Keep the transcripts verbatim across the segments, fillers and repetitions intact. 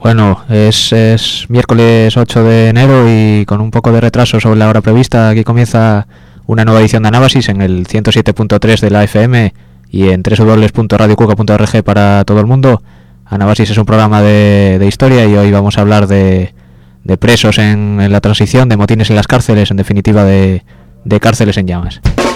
Bueno, es, es miércoles ocho de enero y con un poco de retraso sobre la hora prevista, aquí comienza una nueva edición de Anábasis en el ciento siete punto tres de la F M y en doble u doble u doble u punto radio cuca punto org para todo el mundo. Anábasis es un programa de, de historia y hoy vamos a hablar de, de presos en, en la transición, de motines en las cárceles, en definitiva de, de cárceles en llamas.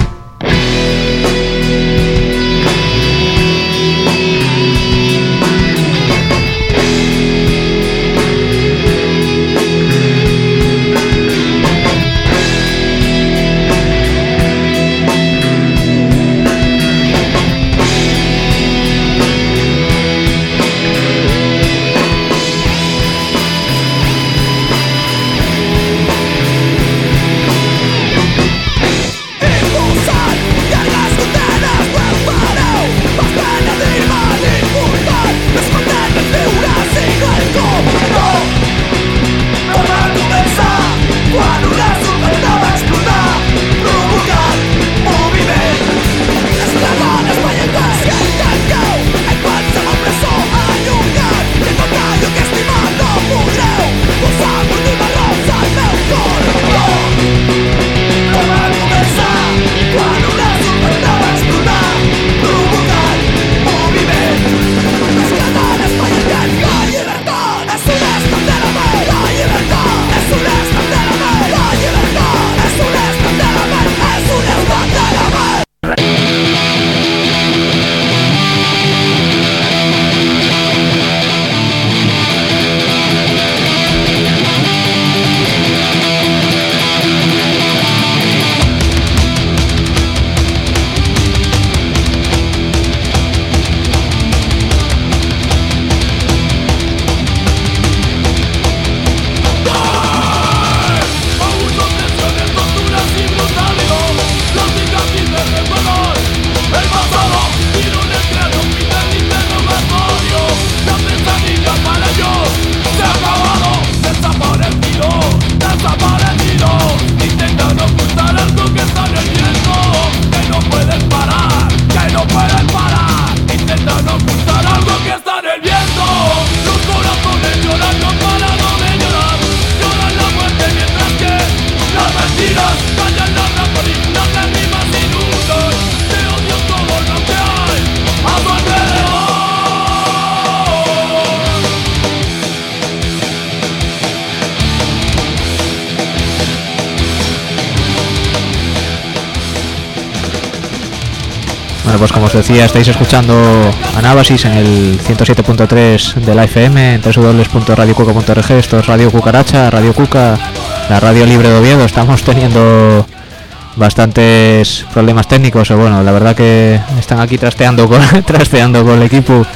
Pues como os decía, estáis escuchando Anábasis en el ciento siete punto tres de la F M, en doble u doble u doble u punto radio cuca punto org. Esto es Radio Cucaracha, Radio Cuca, la radio libre de Oviedo. Estamos teniendo bastantes problemas técnicos, o bueno, la verdad que están aquí trasteando con, trasteando con el equipo.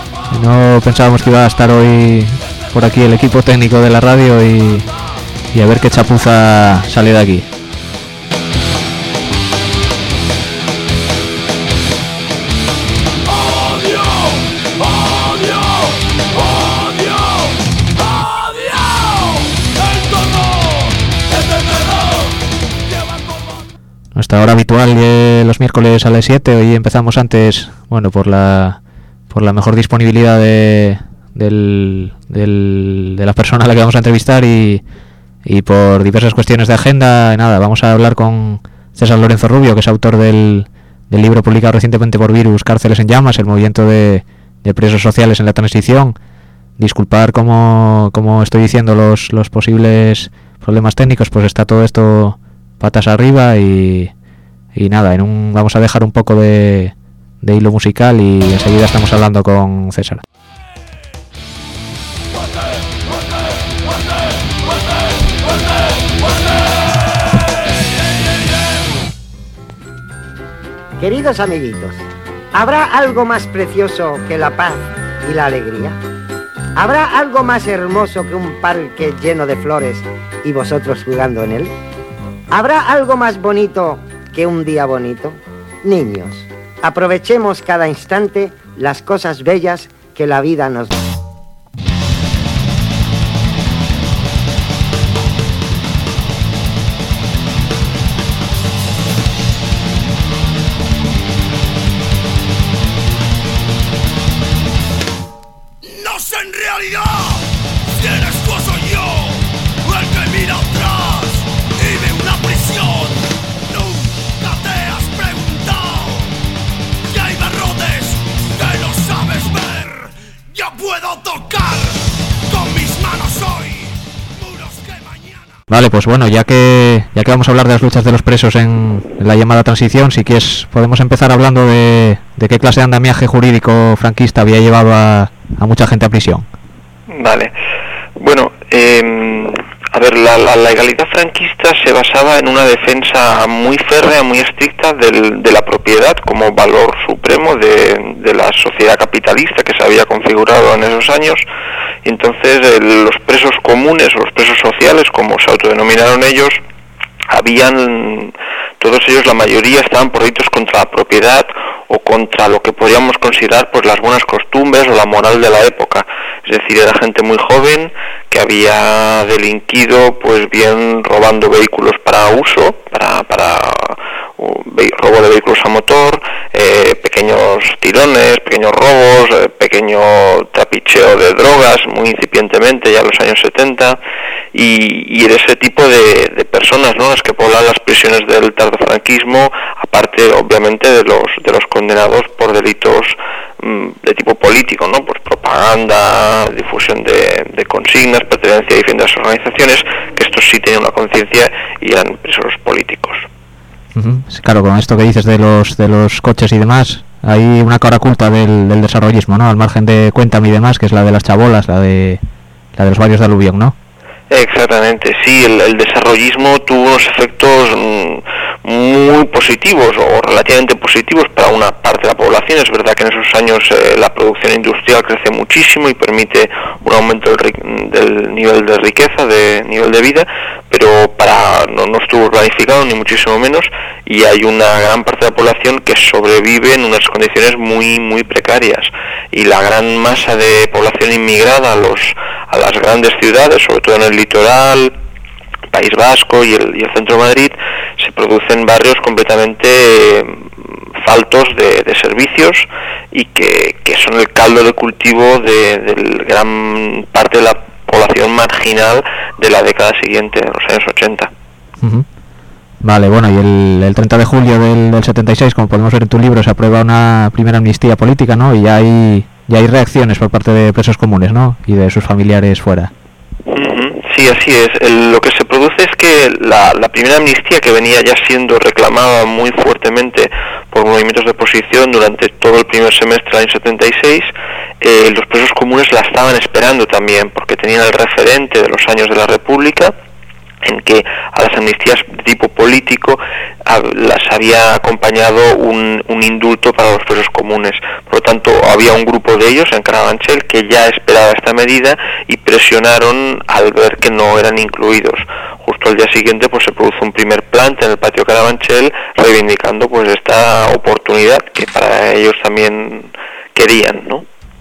No pensábamos que iba a estar hoy por aquí el equipo técnico de la radio y, y a ver qué chapuza sale de aquí. Nuestra hora habitual de los miércoles a las siete. Hoy empezamos antes, bueno, por la por la mejor disponibilidad de del, del, de la persona a la que vamos a entrevistar y, y por diversas cuestiones de agenda. Nada, vamos a hablar con César Lorenzo Rubio, que es autor del, del libro publicado recientemente por Virus, Cárceles en llamas, el movimiento de, de presos sociales en la transición. Disculpar como, como estoy diciendo los, los posibles problemas técnicos, pues está todo esto patas arriba y, y nada, en un, vamos a dejar un poco de, de hilo musical y enseguida estamos hablando con César. Queridos amiguitos, ¿habrá algo más precioso que la paz y la alegría? ¿Habrá algo más hermoso que un parque lleno de flores y vosotros jugando en él? ¿Habrá algo más bonito que un día bonito? Niños, aprovechemos cada instante las cosas bellas que la vida nos da. ¡No sé en realidad! puedo tocar con mis manos hoy. Vale, pues bueno, ya que ya que vamos a hablar de las luchas de los presos en, en la llamada transición, si quieres podemos empezar hablando de, de qué clase de andamiaje jurídico franquista había llevado a, a mucha gente a prisión. Vale, bueno, eh, a ver, la, la legalidad franquista se basaba en una defensa muy férrea, muy estricta del, de la propiedad como valor supremo de, de la sociedad capitalista que se había configurado en esos años. Y entonces eh, los presos comunes o los presos sociales, como se autodenominaron ellos, habían, todos ellos, la mayoría, estaban por delitos contra la propiedad o contra lo que podríamos considerar pues las buenas costumbres o la moral de la época. Es decir, era gente muy joven que había delinquido, pues bien robando vehículos para uso, para, para uh, ve- robo de vehículos a motor, eh, pequeños tirones, pequeños robos, eh, pequeño trapicheo de drogas, muy incipientemente ya en los años setenta, y, y era ese tipo de, de personas, ¿no?, las que poblan las prisiones del tardofranquismo, aparte obviamente de los de los condenados por delitos mmm, de tipo político, ¿no?, pues propaganda, difusión de, de consignas, pertenencia a diferentes organizaciones, que estos sí tenían una conciencia y eran presos políticos. Uh-huh. Claro, con esto que dices de los de los coches y demás, hay una cara oculta del, del desarrollismo, ¿no?, al margen de Cuéntame y demás, que es la de las chabolas, la de la de los barrios de aluvión, ¿no? Exactamente, sí, el, el desarrollismo tuvo unos efectos mmm, muy positivos o relativamente positivos para una parte de la población. Es verdad que en esos años eh, la producción industrial crece muchísimo y permite un aumento del, del nivel de riqueza, de nivel de vida, pero para no, no estuvo planificado ni muchísimo menos, y hay una gran parte de la población que sobrevive en unas condiciones muy muy precarias, y la gran masa de población inmigrada a los a las grandes ciudades, sobre todo en el litoral, País Vasco y el, y el centro de Madrid, se producen barrios completamente eh, faltos de, de servicios y que, que son el caldo de cultivo de, de gran parte de la población marginal de la década siguiente, de los años ochenta. Uh-huh. Vale, bueno, y el, el treinta de julio del, del setenta y seis, como podemos ver en tu libro, se aprueba una primera amnistía política, ¿no? Y ya hay, ya hay reacciones por parte de presos comunes, ¿no?, y de sus familiares fuera. Uh-huh. Sí, así es. El, lo que se produce es que la, la primera amnistía, que venía ya siendo reclamada muy fuertemente por movimientos de oposición durante todo el primer semestre del año setenta y seis, eh, los presos comunes la estaban esperando también, porque tenían el referente de los años de la República, en que a las amnistías de tipo político a, las había acompañado un, un indulto para los presos comunes. Por lo tanto, había un grupo de ellos en Carabanchel que ya esperaba esta medida y presionaron al ver que no eran incluidos. Justo al día siguiente pues se produjo un primer plante en el patio Carabanchel reivindicando pues esta oportunidad que para ellos también querían, ¿no?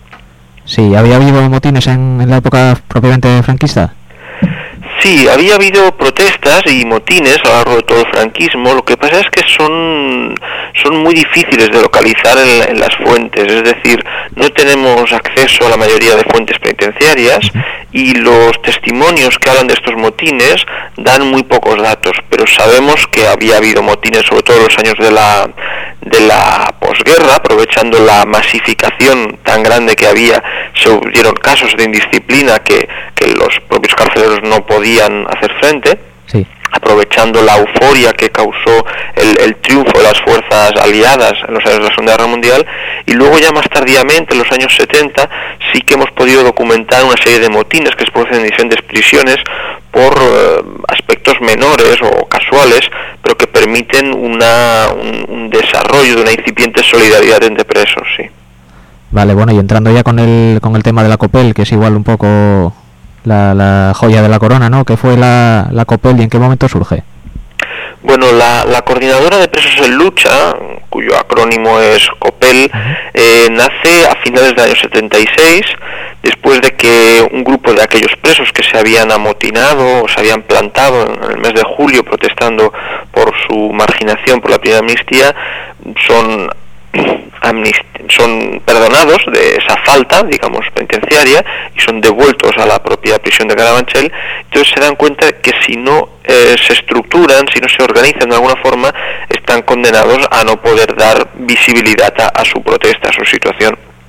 Sí, ¿había habido motines en, en la época propiamente franquista? Sí, había habido protestas y motines a lo largo de todo el franquismo. Lo que pasa es que son son muy difíciles de localizar en, en las fuentes, es decir, no tenemos acceso a la mayoría de fuentes penitenciarias y los testimonios que hablan de estos motines dan muy pocos datos, pero sabemos que había habido motines, sobre todo en los años de la de la posguerra, aprovechando la masificación tan grande que había. Se hubieron casos de indisciplina que, que los propios carceleros no podían hacer frente. Sí. Aprovechando la euforia que causó el, el triunfo de las fuerzas aliadas en los años de la Segunda Guerra Mundial, y luego ya más tardíamente, en los años setenta, sí que hemos podido documentar una serie de motines que se producen en diferentes prisiones por eh, aspectos menores o casuales, pero que permiten una, un, un desarrollo de una incipiente solidaridad entre presos, sí. Vale, bueno, y entrando ya con el con el tema de la COPEL, que es igual un poco la, la joya de la corona, ¿no? ¿Qué fue la, la COPEL y en qué momento surge? Bueno, la, la Coordinadora de Presos en Lucha, cuyo acrónimo es COPEL, eh, nace a finales del año setenta y seis, después de que un grupo de aquellos presos que se habían amotinado o se habían plantado en el mes de julio protestando por su marginación por la primera amnistía, son amnist- son perdonados de esa falta, digamos, penitenciaria, y son devueltos a la propia prisión de Carabanchel. Entonces se dan cuenta que si no eh, se estructuran, si no se organizan de alguna forma, están condenados a no poder dar visibilidad a, a su protesta, a su situación.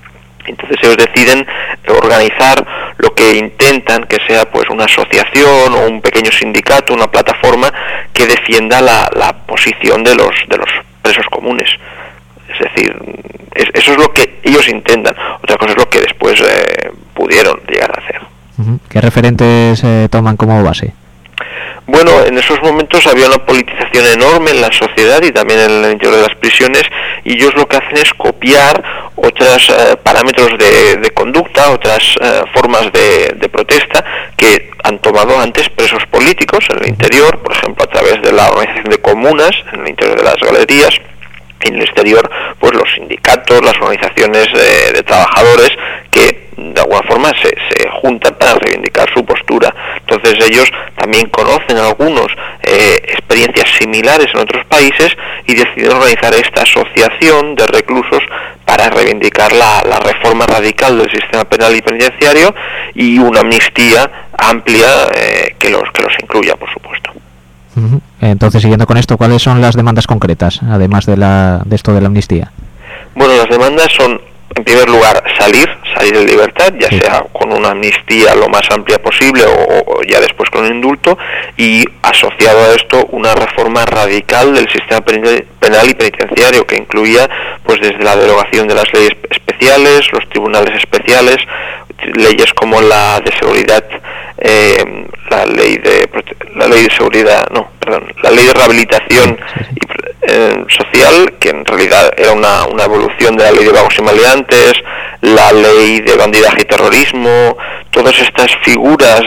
Entonces ellos deciden organizar lo que intentan que sea pues una asociación o un pequeño sindicato, una plataforma que defienda la, la posición de los de los presos comunes. Es decir, es, eso es lo que ellos intentan. Otra cosa es lo que después eh, pudieron llegar a hacer. ¿Qué referentes eh, toman como base? Bueno, en esos momentos había una politización enorme en la sociedad y también en el interior de las prisiones, y ellos lo que hacen es copiar otros eh, parámetros de, de conducta, otras eh, formas de, de protesta que han tomado antes presos políticos en el interior, por ejemplo a través de la organización de comunas en el interior de las galerías. En el exterior, pues los sindicatos, las organizaciones de, de trabajadores que de alguna forma se, se juntan para reivindicar su postura. Entonces ellos también conocen algunos eh, experiencias similares en otros países y deciden organizar esta asociación de reclusos para reivindicar la, la reforma radical del sistema penal y penitenciario y una amnistía amplia eh, que los que los incluya, por supuesto. Entonces, siguiendo con esto, ¿cuáles son las demandas concretas, además de la de esto de la amnistía? Bueno, las demandas son, en primer lugar, salir, salir en libertad, ya sí. sea con una amnistía lo más amplia posible o, o ya después con un indulto, y asociado a esto una reforma radical del sistema penal y penitenciario que incluía, pues desde la derogación de las leyes especiales, los tribunales especiales, leyes como la de seguridad, eh, la ley de la ley de seguridad, no, perdón, la ley de rehabilitación y, eh, social, que en realidad era una, una evolución de la ley de vagos y maleantes, la ley de bandidaje y terrorismo, todas estas figuras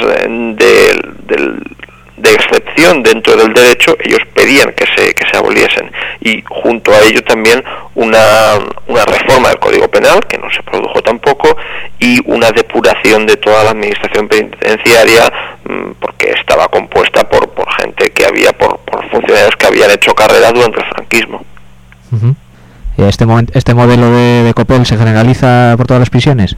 de, de, de excepción dentro del derecho, ellos pedían que se que se aboliesen, y junto a ello también una una reforma del Código Penal, que no se produjo tampoco, y una depuración de toda la administración penitenciaria, porque estaba compuesta por por gente que había, por, por funcionarios que habían hecho carrera durante el franquismo. Uh-huh. Este, moment, este modelo de, de Coppel se generaliza por todas las prisiones.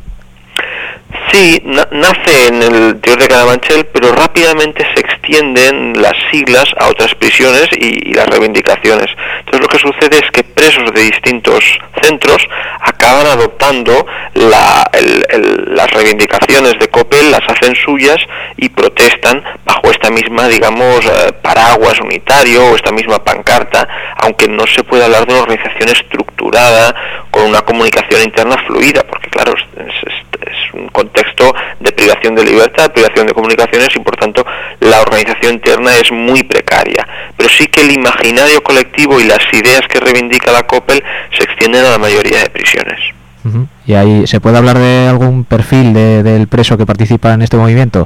Sí, na- nace en el interior de Carabanchel, pero rápidamente se extienden las siglas a otras prisiones y, y las reivindicaciones. Entonces lo que sucede es que presos de distintos centros acaban adoptando la, el, el, las reivindicaciones de Coppel, las hacen suyas y protestan bajo esta misma, digamos, eh, paraguas unitario o esta misma pancarta, aunque no se puede hablar de una organización estructurada con una comunicación interna fluida, porque claro, es, es, es un contexto de privación de libertad, privación de comunicaciones, y por tanto la organización interna es muy precaria. Pero sí que el imaginario colectivo y las ideas que reivindica la Coppel se extienden a la mayoría de prisiones. Uh-huh. ¿Y ahí se puede hablar de algún perfil de, del preso que participa en este movimiento?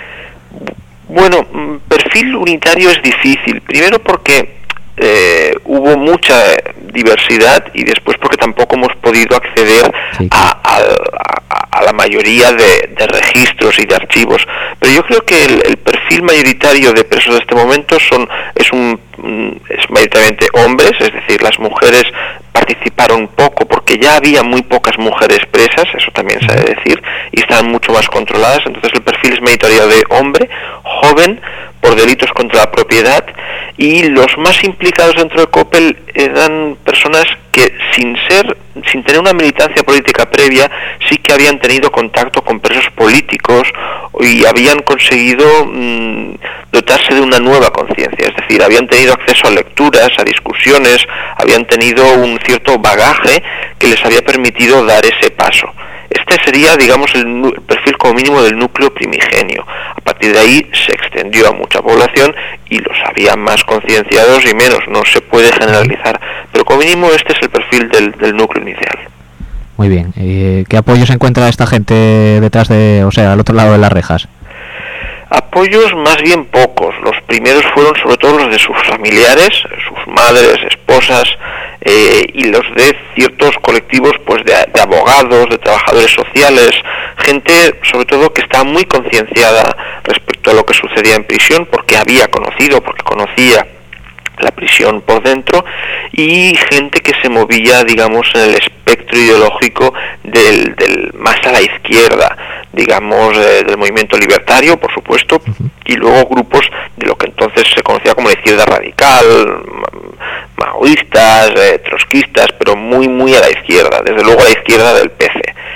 Bueno, perfil unitario es difícil. Primero porque Eh, hubo mucha diversidad, y después porque tampoco hemos podido acceder sí, a, a, a la mayoría de, de registros y de archivos, pero yo creo que el, el perfil mayoritario de presos de este momento son es un es mayoritariamente hombres, es decir, las mujeres participaron poco porque ya había muy pocas mujeres presas, eso también se debe decir, y estaban mucho más controladas. Entonces el perfil es mayoritario de hombre, joven, por delitos contra la propiedad, y los más implicados dentro de Coppel eran personas que sin ser, sin tener una militancia política previa, sí que habían tenido contacto con presos políticos y habían conseguido mmm, dotarse de una nueva conciencia, es decir, habían tenido acceso a lecturas, a discusiones, habían tenido un cierto bagaje que les había permitido dar ese paso. Este sería, digamos, el perfil como mínimo del núcleo primigenio. A partir de ahí se extendió a mucha población y los había más concienciados y menos. No se puede generalizar, pero como mínimo este es el perfil del, del núcleo inicial. Muy bien. ¿Y qué apoyo se encuentra esta gente detrás de, o sea, al otro lado de las rejas? Apoyos más bien pocos. Los primeros fueron sobre todo los de sus familiares, sus madres, esposas, eh, y los de ciertos colectivos, pues de, de abogados, de trabajadores sociales, gente sobre todo que estaba muy concienciada respecto a lo que sucedía en prisión, porque había conocido, porque conocía la prisión por dentro, y gente que se movía, digamos, en el espectro ideológico del, del más a la izquierda, digamos, eh, del movimiento libertario, por supuesto, y luego grupos de lo que entonces se conocía como la izquierda radical, maoístas, eh, trotskistas, pero muy, muy a la izquierda, desde luego a la izquierda del P C.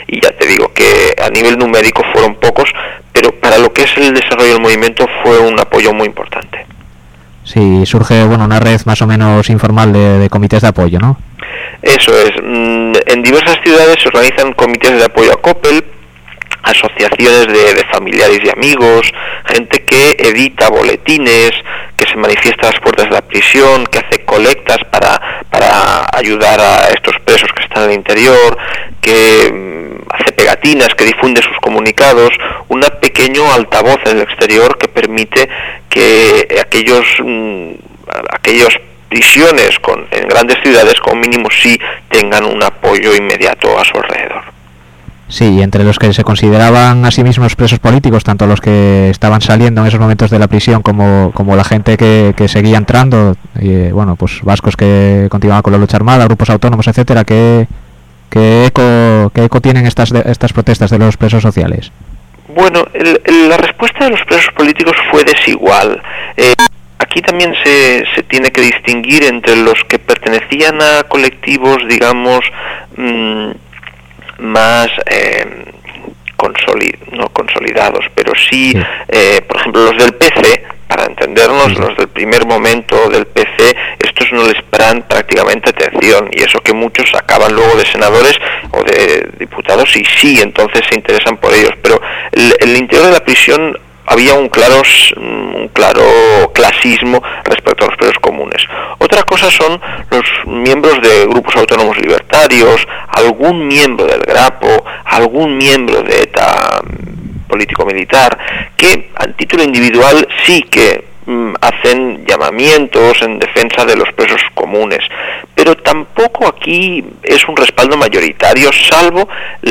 y ya te digo que a nivel numérico fueron pocos, pero para lo que es el desarrollo del movimiento fue un apoyo muy importante. Sí, surge bueno una red más o menos informal de, de comités de apoyo, ¿no? Eso es. En diversas ciudades se organizan comités de apoyo a Coppel, asociaciones de, de familiares y amigos, gente que edita boletines, que se manifiesta a las puertas de la prisión, que hace colectas para, para ayudar a estos presos que están en el interior, que mm, hace pegatinas, que difunde sus comunicados, un pequeño altavoz en el exterior que permite que aquellos mm, aquellos prisiones con, en grandes ciudades como mínimo sí tengan un apoyo inmediato a su alrededor. Sí, entre los que se consideraban a sí mismos presos políticos, tanto los que estaban saliendo en esos momentos de la prisión como, como la gente que, que seguía entrando, y, bueno, pues vascos que continuaban con la lucha armada, grupos autónomos, etcétera. ¿Qué, qué, eco, qué eco tienen estas, estas protestas de los presos sociales? Bueno, el, el, la respuesta de los presos políticos fue desigual. Eh, aquí también se, se tiene que distinguir entre los que pertenecían a colectivos, digamos, mmm, más eh, consolid no consolidados, pero sí, sí. Eh, por ejemplo, los del P C, para entendernos, sí. los del primer momento del P C, estos no les prestan prácticamente atención, y eso que muchos acaban luego de senadores o de diputados y sí, entonces se interesan por ellos, pero el, el interior de la prisión había un claro, un claro clasismo respecto a los presos comunes. Otra cosa son los miembros de grupos autónomos libertarios, algún miembro del Grapo, algún miembro de ETA político-militar, que a título individual sí que mm, hacen llamamientos en defensa de los presos comunes, pero tampoco aquí es un respaldo mayoritario, salvo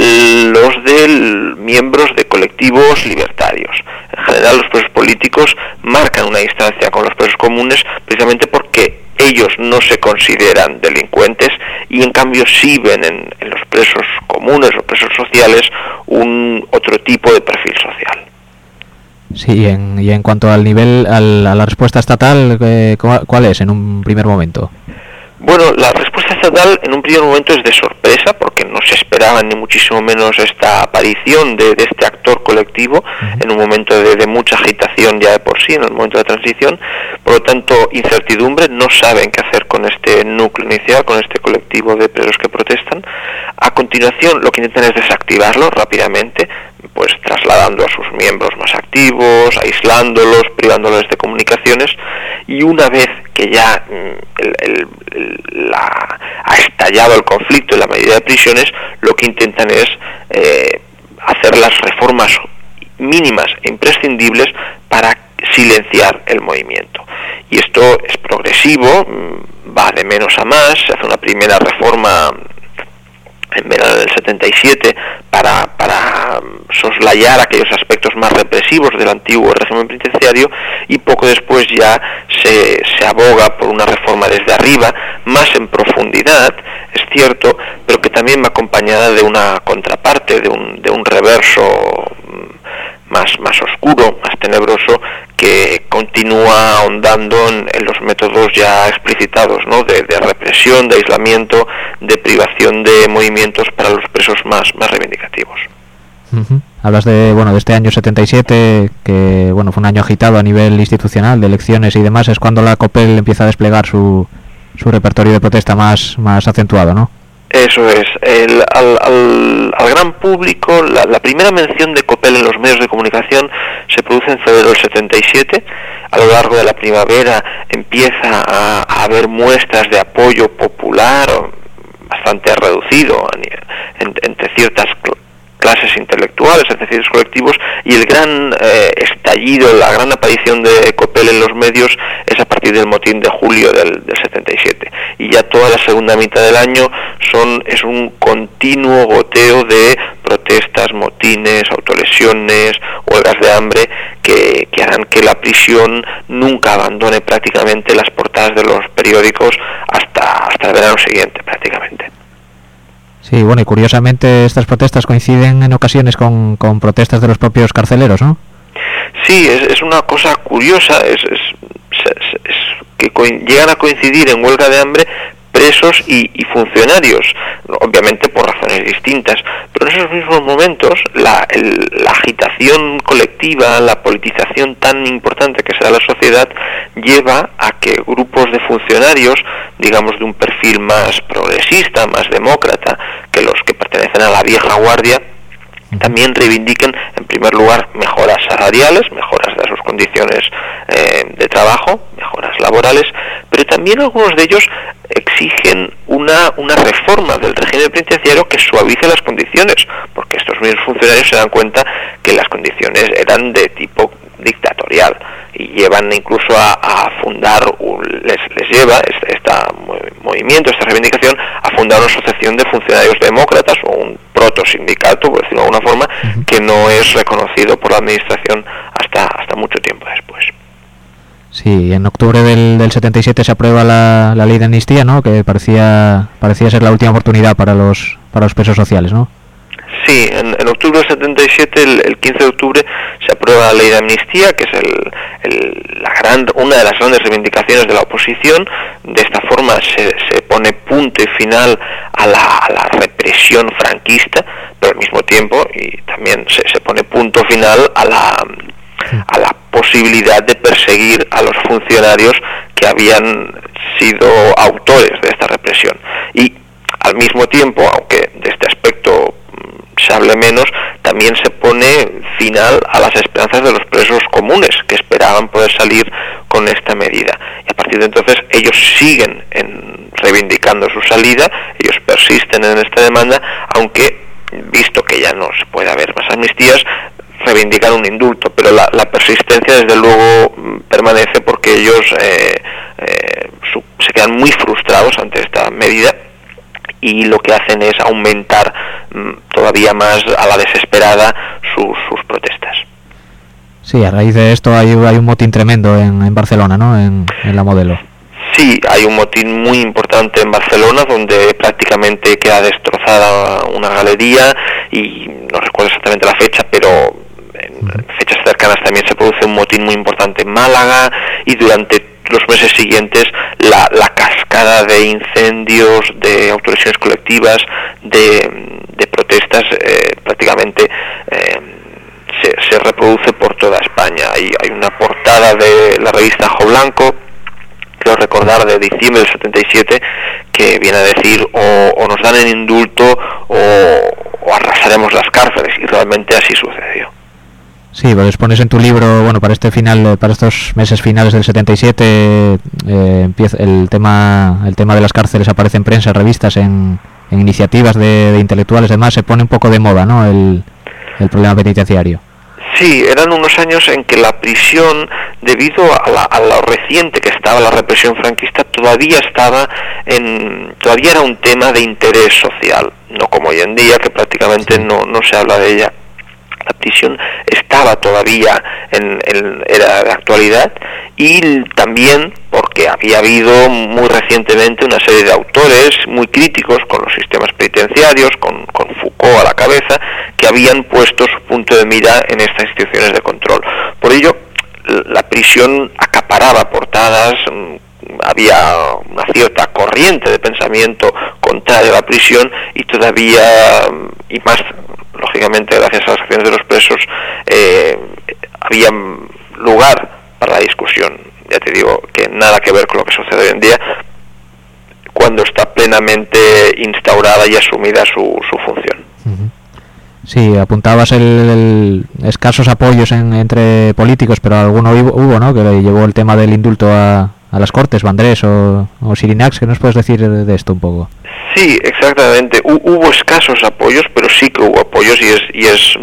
los de miembros de colectivos libertarios. En general, los presos políticos marcan una distancia con los presos comunes precisamente porque ellos no se consideran delincuentes y en cambio sí ven en, en los presos comunes o presos sociales un otro tipo de perfil social. Sí, y en, y en cuanto al nivel, al, a la respuesta estatal, eh, ¿cuál es en un primer momento? Bueno, la respuesta estatal en un primer momento es de sorpresa, porque no se esperaba ni muchísimo menos esta aparición de, de este actor colectivo, uh-huh. en un momento de, de mucha agitación ya de por sí, en el momento de la transición. Por lo tanto, incertidumbre, no saben qué hacer con este núcleo inicial, con este colectivo de presos que protestan. A continuación, lo que intentan es desactivarlo rápidamente, pues trasladando a sus miembros más activos, aislándolos, privándolos de comunicaciones, y una vez que ya el, el, el, la, ha estallado el conflicto en la mayoría de prisiones, lo que intentan es eh, hacer las reformas mínimas e imprescindibles para silenciar el movimiento. Y esto es progresivo, va de menos a más. Se hace una primera reforma en verano del setenta y siete para, para soslayar aquellos aspectos más represivos del antiguo régimen penitenciario, y poco después ya se, se aboga por una reforma desde arriba, más en profundidad, es cierto, pero que también va acompañada de una contraparte, de un, de un reverso más, más oscuro, más tenebroso, que continúa ahondando en, en los métodos ya explicitados, ¿no? de, de represión, de aislamiento, de privación de movimientos para los presos más, más reivindicativos. Uh-huh. Hablas de bueno de este año setenta y siete, que bueno fue un año agitado a nivel institucional, de elecciones y demás. Es cuando la Coppel empieza a desplegar su, su repertorio de protesta más, más acentuado, ¿no? Eso es. El, al, al, al gran público, la, la primera mención de Coppel en los medios de comunicación se produce en febrero del setenta y siete. A lo largo de la primavera empieza a, a haber muestras de apoyo popular bastante reducido en, entre ciertas clases intelectuales, entre ciertos colectivos, y el gran eh, estallido, la gran aparición de Coppel en los medios es a partir del motín de julio del, del setenta y siete, y ya toda la segunda mitad del año son es un continuo goteo de protestas, motines, autolesiones, huelgas de hambre que, que harán que la prisión nunca abandone prácticamente las portadas de los periódicos hasta, hasta el verano siguiente prácticamente. Sí, bueno, y curiosamente estas protestas coinciden en ocasiones con, con protestas de los propios carceleros, ¿no? Sí, es, es una cosa curiosa, es, es, es, es que co- llegan a coincidir en huelga de hambre presos y, y funcionarios, obviamente por razones distintas, pero en esos mismos momentos la, el, la agitación colectiva, la politización tan importante que se da a la sociedad lleva a que grupos de funcionarios, digamos de un perfil más progresista, más demócrata que los que pertenecen a la vieja guardia, también reivindiquen en primer lugar mejoras salariales, mejoras de sus condiciones eh, de trabajo, mejoras laborales, pero también algunos de ellos exigen una, una reforma del régimen penitenciario que suavice las condiciones, porque estos mismos funcionarios se dan cuenta que las condiciones eran de tipo dictatorial y llevan incluso a, a fundar, un, les, les lleva este, este movimiento, esta reivindicación, a fundar una asociación de funcionarios demócratas o un proto-sindicato, por decirlo de alguna forma, uh-huh. que no es reconocido por la administración hasta, hasta mucho tiempo después. Sí, en octubre del, del setenta y siete se aprueba la, la ley de amnistía, ¿no? Que parecía parecía ser la última oportunidad para los para los presos sociales, ¿no? Sí, en, en octubre del setenta y siete, el, el quince de octubre, se aprueba la ley de amnistía, que es el, el, la gran, una de las grandes reivindicaciones de la oposición. De esta forma se, se pone punto y final a la, a la represión franquista, pero al mismo tiempo, y también se, se pone punto final a la, a la posibilidad de perseguir a los funcionarios que habían sido autores de esta represión. Y al mismo tiempo, aunque de este aspecto se hable menos, también se pone final a las esperanzas de los presos comunes que esperaban poder salir con esta medida, y a partir de entonces ellos siguen en, reivindicando su salida, ellos persisten en esta demanda, aunque visto que ya no se puede haber más amnistías, reivindican un indulto, pero la, la persistencia desde luego permanece, porque ellos eh, eh, su, se quedan muy frustrados ante esta medida y lo que hacen es aumentar mmm, todavía más a la desesperada sus, sus protestas. Sí, a raíz de esto hay, hay un motín tremendo en, en Barcelona, ¿no? En, en la Modelo. Sí, hay un motín muy importante en Barcelona, donde prácticamente queda destrozada una galería, y no recuerdo exactamente la fecha, pero en fechas cercanas también se produce un motín muy importante en Málaga, y durante los meses siguientes la, la cascada de incendios, de autolesiones colectivas, de, de protestas eh, prácticamente eh, se, se reproduce por toda España. Hay, hay una portada de la revista Ajo Blanco, creo recordar, de diciembre del setenta y siete, que viene a decir o, o nos dan el indulto o, o arrasaremos las cárceles, y realmente así sucedió. Sí, pues pones en tu libro, bueno, para este final, para estos meses finales del setenta y siete, eh, empieza el tema, el tema de las cárceles aparece en prensa, en revistas, en, en iniciativas de, de intelectuales, además se pone un poco de moda, ¿no? El, el problema penitenciario. Sí, eran unos años en que la prisión, debido a, la, a lo reciente que estaba la represión franquista, todavía estaba en, todavía era un tema de interés social, no como hoy en día, que prácticamente no, no se habla de ella. La prisión estaba todavía en, en era de actualidad, y también porque había habido muy recientemente una serie de autores muy críticos con los sistemas penitenciarios, con, con Foucault a la cabeza, que habían puesto su punto de mira en estas instituciones de control. Por ello, la prisión acaparaba portadas, había una cierta corriente de pensamiento contraria a la prisión, y todavía, y más lógicamente gracias a las acciones de los presos, eh, había lugar para la discusión. Ya te digo que nada que ver con lo que sucede hoy en día, cuando está plenamente instaurada y asumida su, su función. Uh-huh. Sí, apuntabas el, el escasos apoyos en, entre políticos, pero alguno hubo, hubo, ¿no? Que le llevó el tema del indulto a, a las Cortes, Vandrés o, o Sirinax. ¿Qué nos puedes decir de esto un poco? Sí, exactamente. Hubo escasos apoyos, pero sí que hubo apoyos, y es, y es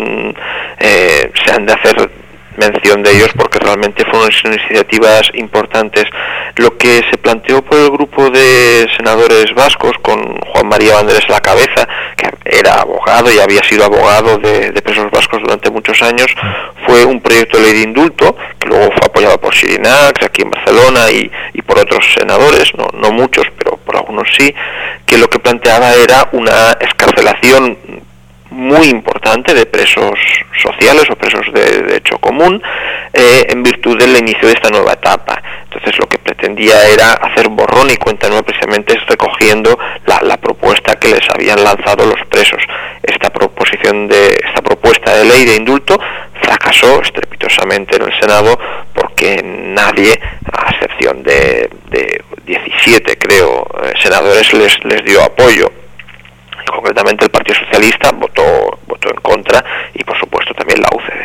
eh, se han de hacer mención de ellos, porque realmente fueron iniciativas importantes. Lo que se planteó por el grupo de senadores vascos, con Juan María Vandrés a la cabeza, que era abogado y había sido abogado de, de presos vascos durante muchos años, fue un proyecto de ley de indulto, que luego fue apoyado por Sirinax aquí en Barcelona y, y por otros senadores, no, no muchos, pero por algunos sí, que lo que planteaba era una excarcelación muy importante de presos sociales o presos de derecho común, eh, en virtud del inicio de esta nueva etapa. Entonces lo que pretendía era hacer borrón y cuenta nueva, precisamente recogiendo la, la propuesta que les habían lanzado los presos. Esta proposición proposición de esta propuesta de ley de indulto fracasó estrepitosamente en el Senado porque nadie, a excepción de, de diecisiete, creo, eh, senadores, les, les dio apoyo. Concretamente el Partido Socialista votó votó en contra y por supuesto también la U C D.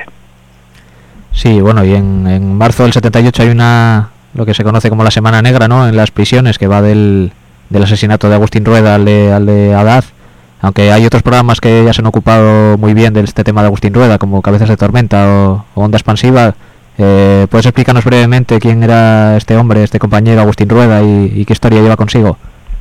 Sí, bueno, y en, en marzo del setenta y ocho hay una, lo que se conoce como la Semana Negra, ¿no?, en las prisiones, que va del, del asesinato de Agustín Rueda al de, al de Haddad, aunque hay otros programas que ya se han ocupado muy bien de este tema de Agustín Rueda, como Cabezas de Tormenta o, o Onda Expansiva. Eh, ¿Puedes explicarnos brevemente quién era este hombre, este compañero Agustín Rueda, y, y qué historia lleva consigo?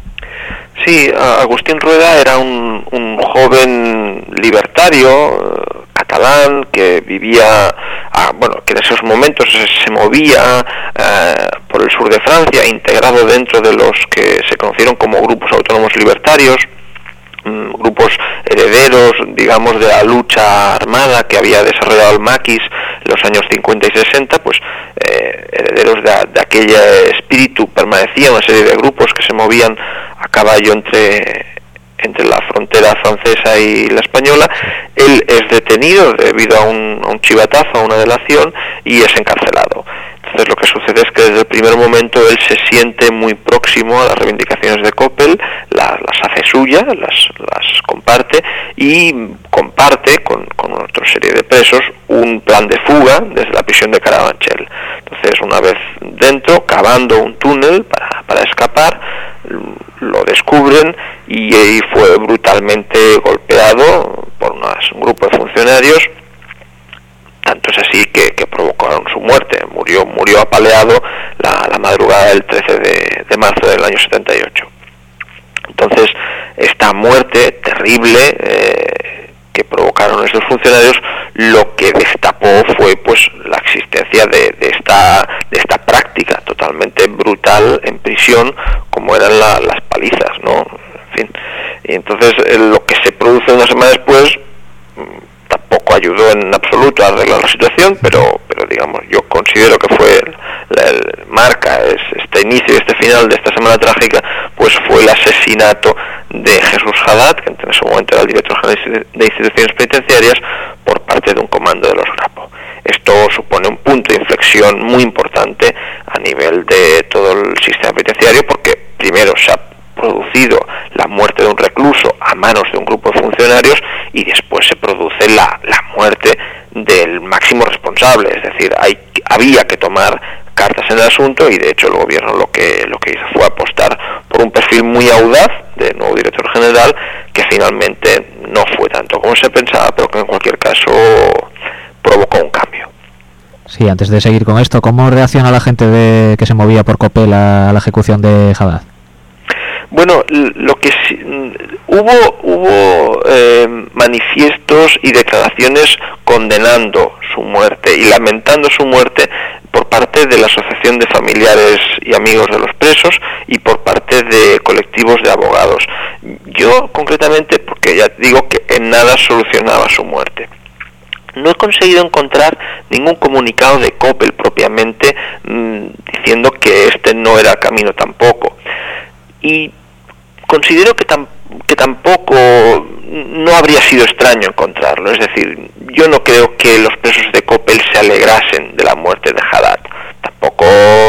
Sí, Agustín Rueda era un, un joven libertario catalán que vivía, ah, bueno, que en esos momentos se, se movía eh, por el sur de Francia, integrado dentro de los que se conocieron como grupos autónomos libertarios, mmm, grupos herederos, digamos, de la lucha armada que había desarrollado el maquis en los años cincuenta y sesenta, pues eh, herederos de, de aquel espíritu. Permanecía una serie de grupos que se movían a caballo entre entre la frontera francesa y la española. Él es detenido debido a un, a un chivatazo, a una delación, y es encarcelado. Entonces lo que sucede es que desde el primer momento él se siente muy próximo a las reivindicaciones de Coppel, la, las hace suyas, las, las comparte, y comparte con, con otra serie de presos un plan de fuga desde la prisión de Carabanchel. Entonces, una vez dentro, cavando un túnel para, para escapar, lo descubren y, y fue brutalmente golpeado por unas, un grupo de funcionarios. Tanto es así que, que provocaron su muerte. Murió murió apaleado la, la madrugada del trece de marzo del año setenta y ocho. Entonces, esta muerte terrible eh, que provocaron estos funcionarios, lo que destapó fue pues la existencia de, de esta de esta práctica totalmente brutal en prisión, como eran la, las palizas, ¿no? En fin. Y entonces eh, lo que se produce una semana después tampoco ayudó en absoluto a arreglar la situación, pero pero digamos, yo considero que fue el, el marca es, este inicio y este final de esta semana trágica, pues fue el asesinato de Jesús Haddad, que en ese momento era el director general de instituciones penitenciarias, por parte de un comando de los Grapo. Esto supone un punto de inflexión muy importante a nivel de todo el sistema penitenciario, porque primero se ha producido la muerte de un recluso a manos de un grupo de funcionarios y después se produce la, la muerte del máximo responsable. Es decir, hay, había que tomar cartas en el asunto, y de hecho el gobierno lo que lo que hizo fue apostar por un perfil muy audaz de nuevo director general, que finalmente no fue tanto como se pensaba, pero que en cualquier caso provocó un cambio. Sí, antes de seguir con esto, ¿cómo reacciona la gente de que se movía por Coppel a la ejecución de Haddad? Bueno, lo que sí, hubo hubo eh, manifiestos y declaraciones condenando su muerte y lamentando su muerte por parte de la Asociación de Familiares y Amigos de los Presos y por parte de colectivos de abogados. Yo concretamente, porque ya digo que en nada solucionaba su muerte, no he conseguido encontrar ningún comunicado de Coppel propiamente mmm, diciendo que este no era camino tampoco. Y considero que, tam, que tampoco no habría sido extraño encontrarlo. Es decir, yo no creo que los presos de Coppel se alegrasen de la muerte de Haddad. Tampoco,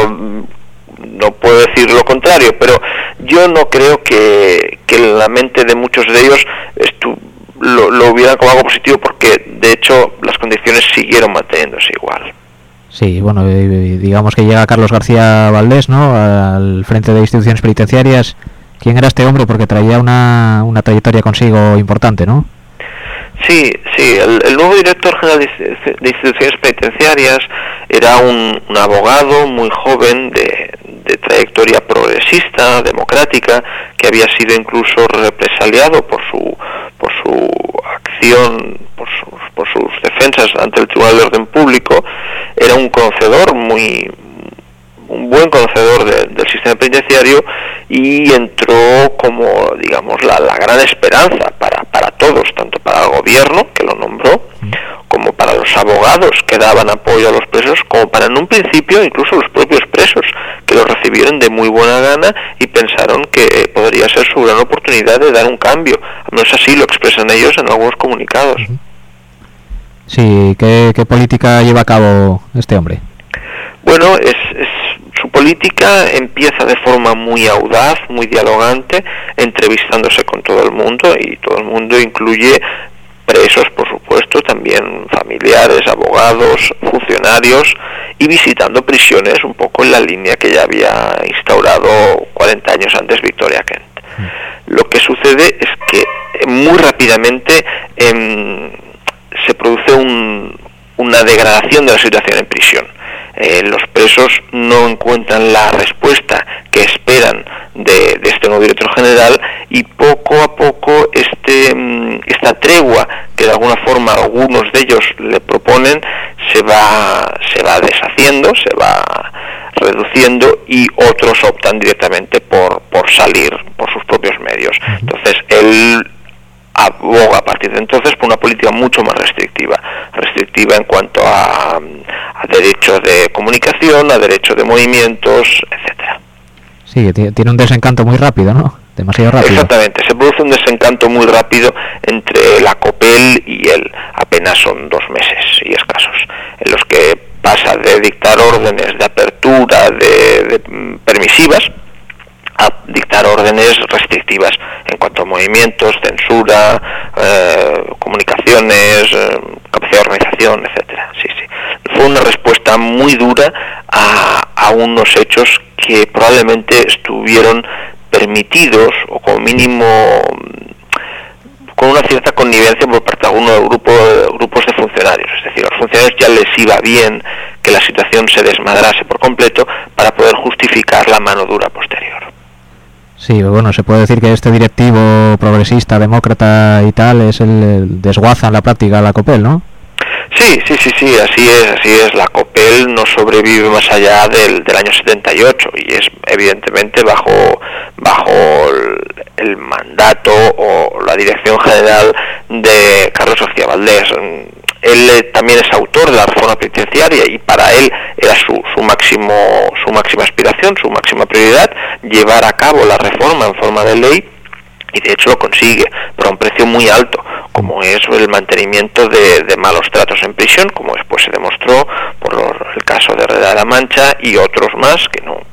no puedo decir lo contrario, pero yo no creo que, que en la mente de muchos de ellos estu, lo, lo hubieran como algo positivo, porque de hecho las condiciones siguieron manteniéndose igual. Sí, bueno, digamos que llega Carlos García Valdés, ¿no?, al frente de instituciones penitenciarias. ¿Quién era este hombre? Porque traía una, una trayectoria consigo importante, ¿no? Sí, sí, el, el nuevo director general de, de instituciones penitenciarias era un, un abogado muy joven de, de trayectoria progresista, democrática, que había sido incluso represaliado por su por su acción, por sus, por sus defensas ante el Tribunal de Orden Público. Era un conocedor muy un buen conocedor de, del sistema penitenciario, y entró como, digamos, la, la gran esperanza para, para todos, tanto para el gobierno, que lo nombró, como para los abogados que daban apoyo a los presos, como para en un principio incluso los propios presos, que lo recibieron de muy buena gana y pensaron que podría ser su gran oportunidad de dar un cambio. Al menos así lo expresan ellos en algunos comunicados. Sí, ¿qué, qué política lleva a cabo este hombre? Bueno, es, es su política empieza de forma muy audaz, muy dialogante, entrevistándose con todo el mundo, y todo el mundo incluye presos, por supuesto, también familiares, abogados, funcionarios, y visitando prisiones un poco en la línea que ya había instaurado cuarenta años antes Victoria Kent. Lo que sucede es que muy rápidamente eh, se produce un, una degradación de la situación en prisión. Eh, los presos no encuentran la respuesta que esperan de, de este nuevo director general, y poco a poco este esta tregua que de alguna forma algunos de ellos le proponen se va se va deshaciendo, se va reduciendo, y otros optan directamente por por salir por sus propios medios. Entonces él aboga a partir de entonces por una política mucho más restrictiva, restrictiva en cuanto a, a derechos de comunicación, a derechos de movimientos, etcétera. Sí, tiene un desencanto muy rápido, ¿no? Demasiado rápido. Exactamente, se produce un desencanto muy rápido entre la COPEL y él. Apenas son dos meses y escasos, en los que pasa de dictar órdenes de apertura de, de permisivas a dictar órdenes restrictivas en cuanto a movimientos, censura, eh, comunicaciones, eh, capacidad de organización, etcétera. Sí, sí. Fue una respuesta muy dura a, a unos hechos que probablemente estuvieron permitidos, o como mínimo con una cierta connivencia por parte de algunos grupo, grupos de funcionarios. Es decir, a los funcionarios ya les iba bien que la situación se desmadrase por completo para poder justificar la mano dura posterior. Sí, bueno, se puede decir que este directivo progresista, demócrata y tal es el, el desguaza en la práctica la COPEL, ¿no? Sí, sí, sí, sí, así es, así es. La COPEL no sobrevive más allá del, del año setenta y ocho, y es evidentemente bajo bajo el, el mandato o la dirección general de Carlos García Valdés. Él eh, también es autor de la reforma penitenciaria, y para él era su, su máximo su máxima aspiración, su máxima prioridad, llevar a cabo la reforma en forma de ley, y de hecho lo consigue, pero a un precio muy alto, como es el mantenimiento de, de malos tratos en prisión, como después se demostró por los, el caso de Herrera de la Mancha y otros más que no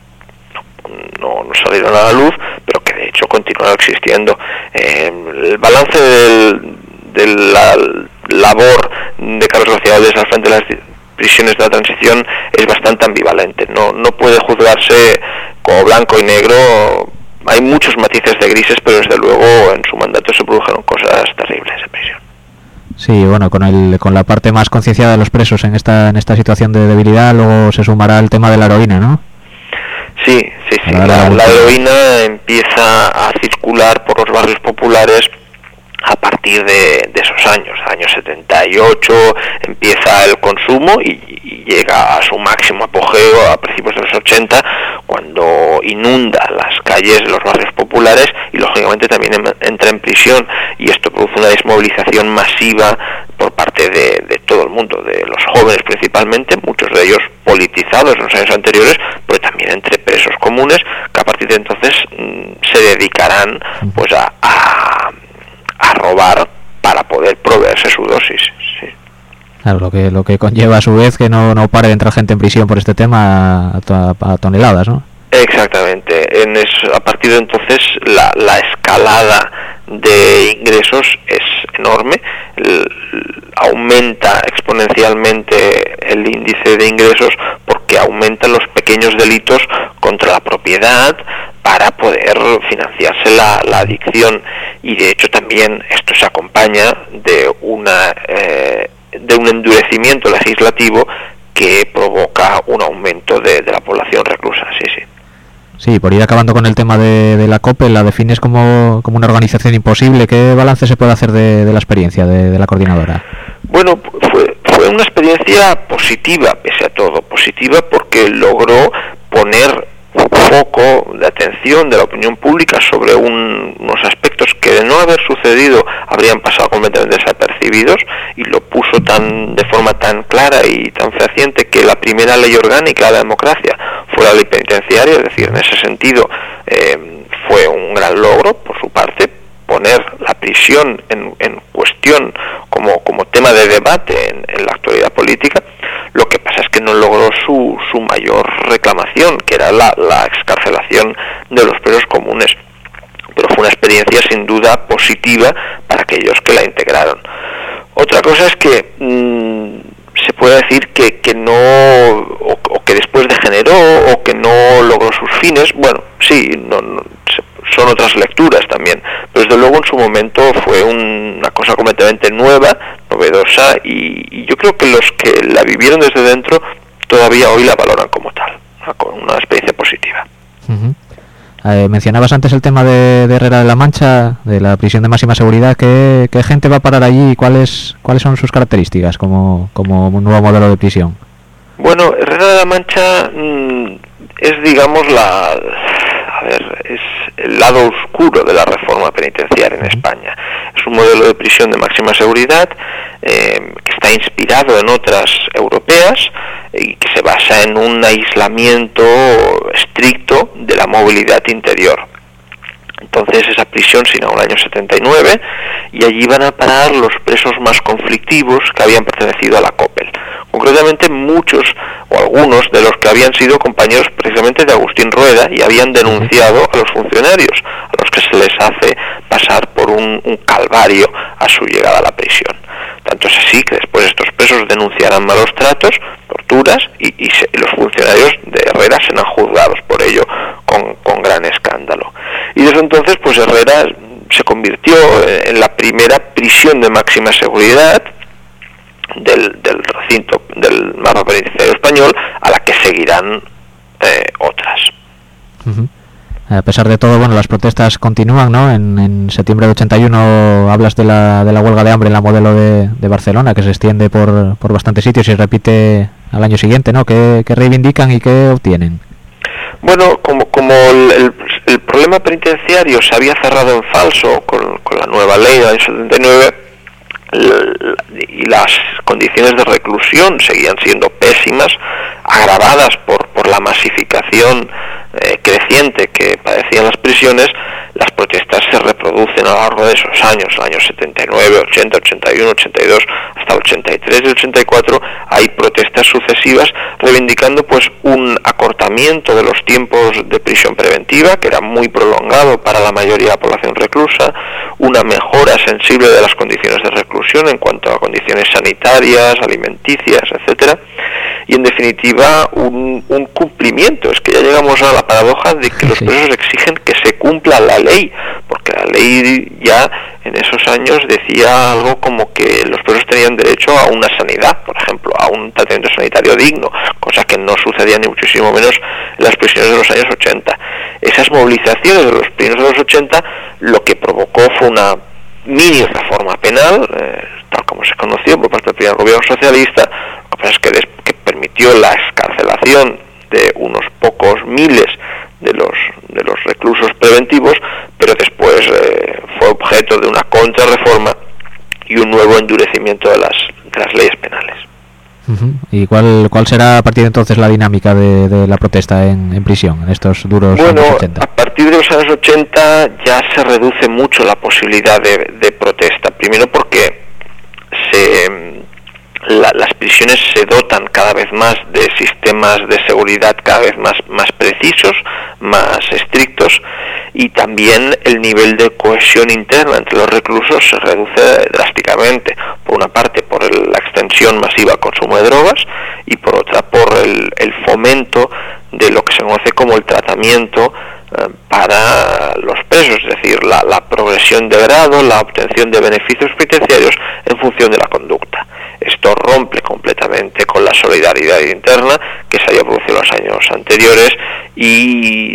no, no salieron a la luz, pero que de hecho continuaron existiendo. Eh, el balance del, de la labor de Carlos García Valdés al frente de las prisiones de la transición es bastante ambivalente. No, no puede juzgarse como blanco y negro. Hay muchos matices de grises, pero desde luego en su mandato se produjeron cosas terribles en prisión. Sí, bueno, con el con la parte más concienciada de los presos en esta en esta situación de debilidad, luego se sumará el tema de la heroína, ¿no? Sí, sí, sí. La, la, la heroína empieza a circular por los barrios populares a partir de, de esos años, años setenta y ocho, empieza el consumo y, y llega a su máximo apogeo a principios de los ochenta, cuando inunda las calles de los barrios populares y lógicamente también en, entra en prisión, y esto produce una desmovilización masiva por parte de, de todo el mundo, de los jóvenes principalmente, muchos de ellos politizados en los años anteriores, pero también entre presos comunes, que a partir de entonces mmm, se dedicarán pues a, a a robar para poder proveerse su dosis. Sí. Claro, lo que lo que conlleva a su vez que no no pare de entrar gente en prisión por este tema a, to, a toneladas, ¿no? Exactamente. En es, a partir de entonces la, la escalada de ingresos es enorme, el, aumenta exponencialmente el índice de ingresos porque aumentan los pequeños delitos contra la propiedad para poder financiarse la, la adicción, y de hecho también esto se acompaña de una eh, de un endurecimiento legislativo que provoca un aumento de, de la población reclusa. Sí, sí. Sí, por ir acabando con el tema de, de la COPEL, la defines como, como una organización imposible. ¿Qué balance se puede hacer de, de la experiencia de, de la coordinadora? Bueno, fue, fue una experiencia positiva, pese a todo, positiva porque logró poner foco de atención de la opinión pública sobre un, unos aspectos que de no haber sucedido habrían pasado completamente desapercibidos. recibidos, y lo puso tan de forma tan clara y tan fehaciente que la primera ley orgánica de la democracia fue la ley penitenciaria. Es decir, en ese sentido eh, fue un gran logro por su parte poner la prisión en, en cuestión como, como tema de debate en, en la actualidad política. Lo que pasa es que no logró su, su mayor reclamación, que era la, la excarcelación de los presos comunes. Pero fue una experiencia sin duda positiva para aquellos que la integraron. Otra cosa es que mmm, se puede decir que, que no, o, o que después degeneró, o que no logró sus fines. Bueno, sí, no, no, son otras lecturas también, pero desde luego en su momento fue un, una cosa completamente nueva, novedosa, y, y yo creo que los que la vivieron desde dentro todavía hoy la valoran como tal, una, una experiencia positiva. Uh-huh. Eh, mencionabas antes el tema de, de Herrera de la Mancha, de la prisión de máxima seguridad. ¿Qué, qué gente va a parar allí y cuáles cuáles son sus características como, como un nuevo modelo de prisión? Bueno, Herrera de la Mancha mmm, es, digamos, la... A ver, es el lado oscuro de la reforma penitenciaria en España. Es un modelo de prisión de máxima seguridad eh, que está inspirado en otras europeas y que se basa en un aislamiento estricto de la movilidad interior. Entonces esa prisión se inauguró en el año setenta y nueve y allí van a parar los presos más conflictivos que habían pertenecido a la COPEL. Concretamente muchos o algunos de los que habían sido compañeros precisamente de Agustín Rueda y habían denunciado a los funcionarios, a los que se les hace pasar por un, un calvario a su llegada a la prisión. Tanto es así que después estos presos denunciarán malos tratos, torturas, y, y, se, y los funcionarios de Herrera serán juzgados por ello con, con gran escándalo. Y desde entonces pues Herrera se convirtió en la primera prisión de máxima seguridad del, del recinto del mapa penitenciario español, a la que seguirán eh, otras. Uh-huh. A pesar de todo, bueno, las protestas continúan, ¿no? En, en septiembre de ochenta y uno hablas de la, de la huelga de hambre en la Modelo de, de Barcelona, que se extiende por, por bastantes sitios y repite al año siguiente, ¿no? ¿Qué, qué reivindican y qué obtienen? Bueno, como, como el, el, el problema penitenciario se había cerrado en falso con, con la nueva ley del año setenta y nueve, y las condiciones de reclusión seguían siendo pésimas, agravadas por, por la masificación eh, creciente que padecían las prisiones, las protestas se reproducen a lo largo de esos años, años setenta y nueve, ochenta, ochenta y uno, ochenta y dos, hasta ochenta y tres y ochenta y cuatro, hay protestas sucesivas reivindicando pues un acortamiento de los tiempos de prisión preventiva, que era muy prolongado para la mayoría de la población reclusa, una mejora sensible de las condiciones de reclusión en cuanto a condiciones sanitarias, alimenticias, etcétera, y en definitiva un, un cumplimiento. Es que ya llegamos a la paradoja de que los presos exigen que se cumpla la ley, porque la ley ya en esos años decía algo como que los presos tenían derecho a una sanidad, por ejemplo, a un tratamiento sanitario digno, cosa que no sucedía ni muchísimo menos en las prisiones de los años ochenta. Esas movilizaciones de los primeros de los ochenta lo que provocó fue una mini reforma penal, eh, tal como se conoció por parte del primer gobierno socialista. Lo que pasa es que, des, que permitió la excarcelación de unos pocos miles de los de los reclusos preventivos, pero después eh, fue objeto de una contrarreforma y un nuevo endurecimiento de las, de las leyes penales. Uh-huh. ¿Y cuál cuál será a partir de entonces la dinámica de, de la protesta en, en prisión, en estos duros bueno, años ochenta? A partir de los años ochenta ya se reduce mucho la posibilidad de, de protesta. Primero porque se, la, las prisiones se dotan cada vez más de sistemas de seguridad cada vez más, más precisos, más estrictos, y también el nivel de cohesión interna entre los reclusos se reduce drásticamente. Por una parte por el, la extensión masiva al consumo de drogas, y por otra por el, el fomento de lo que se conoce como el tratamiento eh, para los presos, es decir, la, la progresión de grado, la obtención de beneficios penitenciarios en función de la conducta. Esto rompe completamente con la solidaridad interna que se había producido en los años anteriores y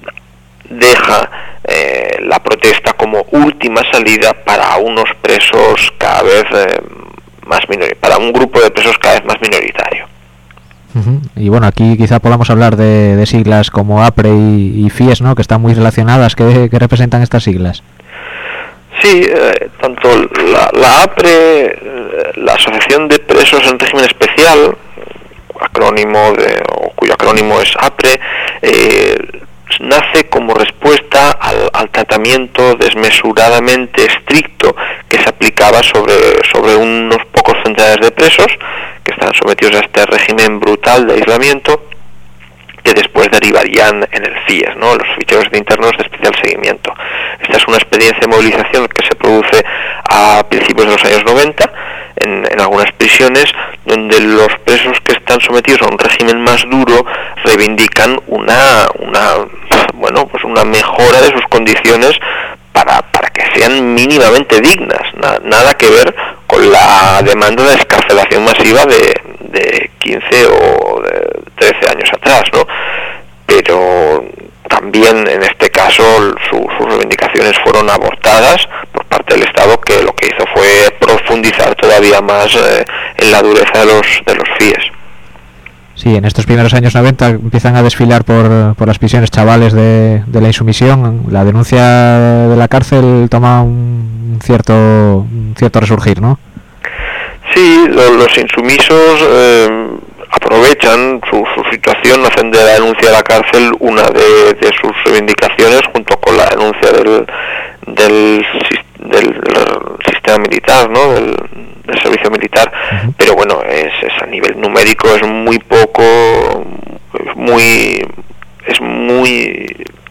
deja eh, la protesta como última salida para unos presos cada vez eh, más minori- para un grupo de presos cada vez más minoritario. Uh-huh. Y bueno, aquí quizá podamos hablar de, de siglas como APRE y, y FIES, ¿no? Que están muy relacionadas. ¿Qué, qué representan estas siglas? Sí, eh, tanto la, la APRE, eh, la Asociación de Presos en Régimen Especial, acrónimo de, o cuyo acrónimo es APRE, eh, nace como respuesta al, al tratamiento desmesuradamente estricto que se aplicaba sobre, sobre unos pocos centenares de presos que están sometidos a este régimen brutal de aislamiento, que después derivarían en el C I E S, ¿no?, los ficheros de internos de especial seguimiento. Esta es una experiencia de movilización que se produce a principios de los años noventa en, en algunas prisiones, donde los presos que están sometidos a un régimen más duro reivindican una, una bueno, pues una mejora de sus condiciones para, para que sean mínimamente dignas. Na, nada que ver con la demanda de excarcelación masiva de, de quince o de trece años atrás, ¿no? Pero también en este caso su, sus reivindicaciones fueron abortadas por parte del Estado, que lo que hizo fue profundizar todavía más eh, en la dureza de los de los C I E S. Sí, en estos primeros años noventa empiezan a desfilar por, por las prisiones chavales de, de la insumisión. La denuncia de la cárcel toma un cierto un cierto resurgir, ¿no? Sí, lo, los insumisos eh, aprovechan su, su situación, hacen de la denuncia de la cárcel una de, de sus reivindicaciones, junto con la denuncia del, del, del, del sistema militar, ¿no?, del, del servicio militar. Uh-huh. Pero bueno, es, es a nivel numérico es muy poco, es muy, es muy,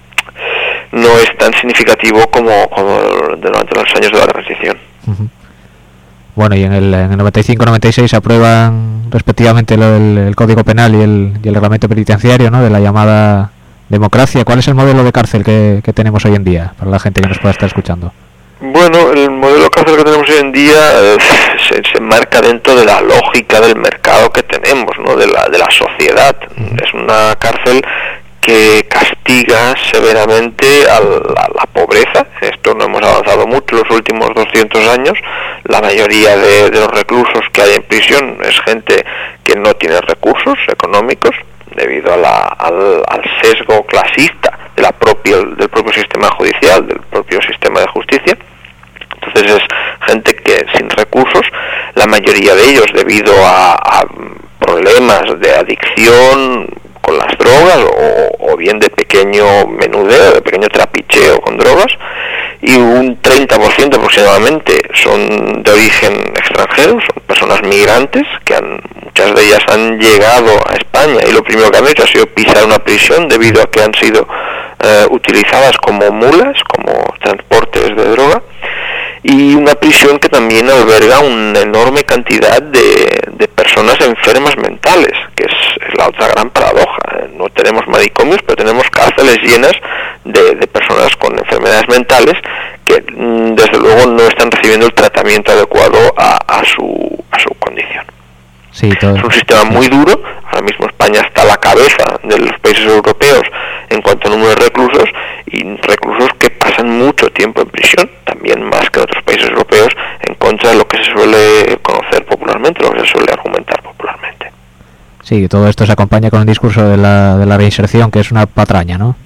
no es tan significativo como, como durante los años de la transición. Uh-huh. Bueno, y en el, en el noventa y cinco noventa y seis se aprueban respectivamente lo del, el Código Penal y el, y el Reglamento Penitenciario, ¿no?, de la llamada democracia. ¿Cuál es el modelo de cárcel que, que tenemos hoy en día, para la gente que nos pueda estar escuchando? Bueno, el modelo de cárcel que tenemos hoy en día eh, se, se enmarca dentro de la lógica del mercado que tenemos, ¿no?, de la, de la sociedad. Uh-huh. Es una cárcel que castiga severamente a la, a la pobreza. Esto no hemos avanzado mucho en los últimos doscientos años. La mayoría de, de los reclusos que hay en prisión es gente que no tiene recursos económicos debido a la, al, al sesgo clasista de la propia, del propio sistema judicial, del propio sistema de justicia. Entonces es gente que sin recursos, la mayoría de ellos debido a, a problemas de adicción con las drogas o, o bien de pequeño menudeo, de pequeño trapicheo con drogas, y un treinta por ciento aproximadamente son de origen extranjero, son personas migrantes que han, muchas de ellas han llegado a España y lo primero que han hecho ha sido pisar una prisión debido a que han sido eh, utilizadas como mulas, como transportes de droga, y una prisión que también alberga una enorme cantidad de, de personas enfermas mentales, que es, es la otra gran paradoja. No tenemos manicomios, pero tenemos cárceles llenas de, de personas con enfermedades mentales que desde luego no están recibiendo el tratamiento adecuado a, a su a su condición. Sí, todo. Es un sistema muy duro. Ahora mismo España está a la cabeza de los países europeos en cuanto a número de reclusos, y reclusos que pasan mucho tiempo en prisión, también más que en otros países europeos, en contra de lo que se suele conocer popularmente, lo que se suele argumentar popularmente. Sí, todo esto se acompaña con el discurso de la, de la reinserción, que es una patraña, ¿no?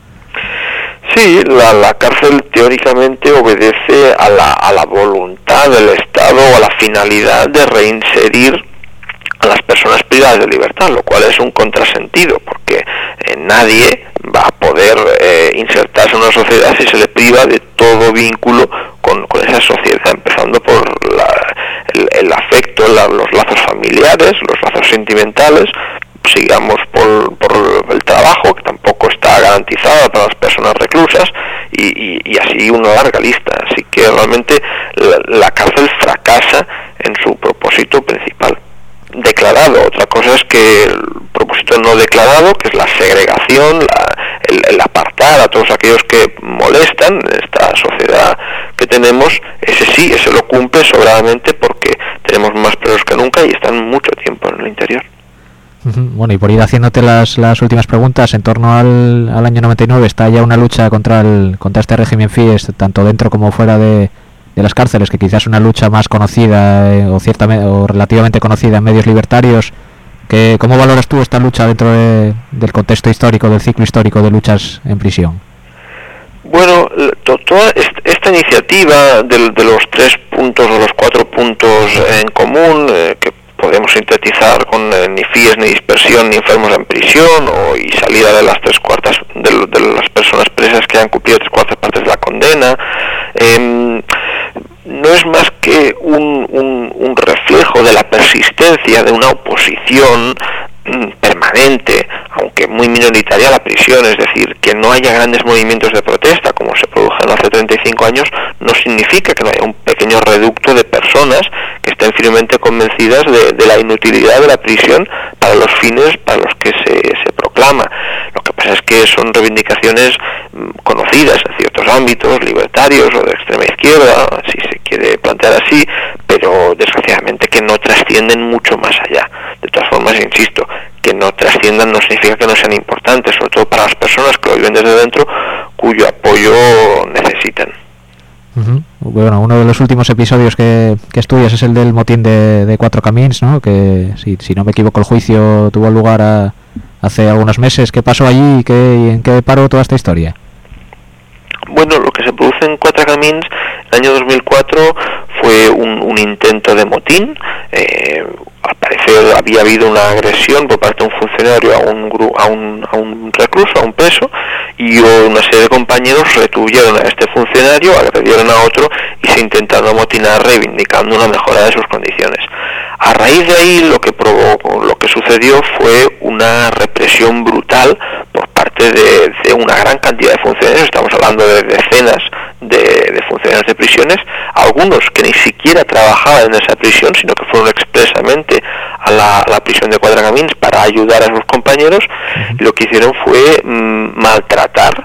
Sí, la, la cárcel teóricamente obedece a la, a la voluntad del Estado o a la finalidad de reinserir a las personas privadas de libertad, lo cual es un contrasentido, porque eh, nadie va a poder eh, insertarse en una sociedad si se le priva de todo vínculo con, con esa sociedad, empezando por la, el, el afecto, la, los lazos familiares, los lazos sentimentales, sigamos por, por el trabajo, que tampoco está garantizado para las personas reclusas, y, y, y así una larga lista. Así que realmente la, la cárcel fracasa en su propósito principal declarado. Otra cosa es que el propósito no declarado, que es la segregación, la, el, el apartar a todos aquellos que molestan en esta sociedad que tenemos, ese sí, ese lo cumple sobradamente, porque tenemos más presos que nunca y están mucho tiempo en el interior. Bueno, y por ir haciéndote las, las últimas preguntas, en torno al, al año noventa y nueve está ya una lucha contra el contra este régimen F I E S, tanto dentro como fuera de de las cárceles, que quizás una lucha más conocida eh, o ciertamente o relativamente conocida en medios libertarios. Que, ¿cómo valoras tú esta lucha dentro de, del contexto histórico, del ciclo histórico de luchas en prisión? Bueno, to, toda esta iniciativa de, de los tres puntos o los cuatro puntos en común, eh, que podemos sintetizar con eh, ni fíes, ni dispersión, ni enfermos en prisión, o y salida de las tres cuartas de, de las personas presas que han cumplido tres cuartas partes de la condena, eh, no es más que un, un, un reflejo de la persistencia de una oposición permanente, aunque muy minoritaria, a la prisión. Es decir, que no haya grandes movimientos de protesta como se produjeron hace treinta y cinco años no significa que no haya un pequeño reducto de personas que estén firmemente convencidas de, de la inutilidad de la prisión para los fines para los que se, se proclama. Lo que pasa es que son reivindicaciones conocidas en ciertos ámbitos libertarios o de extrema izquierda, si se quiere plantear así, pero desgraciadamente que no trascienden mucho más allá. De todas formas, insisto, que no trasciendan no significa que no sean importantes, sobre todo para las personas que lo viven desde dentro, cuyo apoyo necesitan. Uh-huh. Bueno, uno de los últimos episodios que, que estudias es el del motín de, de Cuatro Camins, ¿no? Que si, si no me equivoco el juicio tuvo lugar a, hace algunos meses. ¿Qué pasó allí y, qué, y en qué paró toda esta historia? Bueno, lo que se produce en Cuatro Camins el año dos mil cuatro fue un, un intento de motín. Eh, al parecer había habido una agresión por parte de un funcionario a un, gru- a un, a un recluso, a un preso, y una serie de compañeros retuvieron a este funcionario, agredieron a otro y se intentaron amotinar reivindicando una mejora de sus condiciones. A raíz de ahí lo que provocó, lo que sucedió fue una represión brutal por parte de, de una gran cantidad de funcionarios. Estamos hablando de decenas de, de funcionarios de prisiones, algunos que ni siquiera trabajaban en esa prisión, sino que fueron expresamente a la, a la prisión de Cuatro Camins para ayudar a sus compañeros. Y lo que hicieron fue mmm, maltratar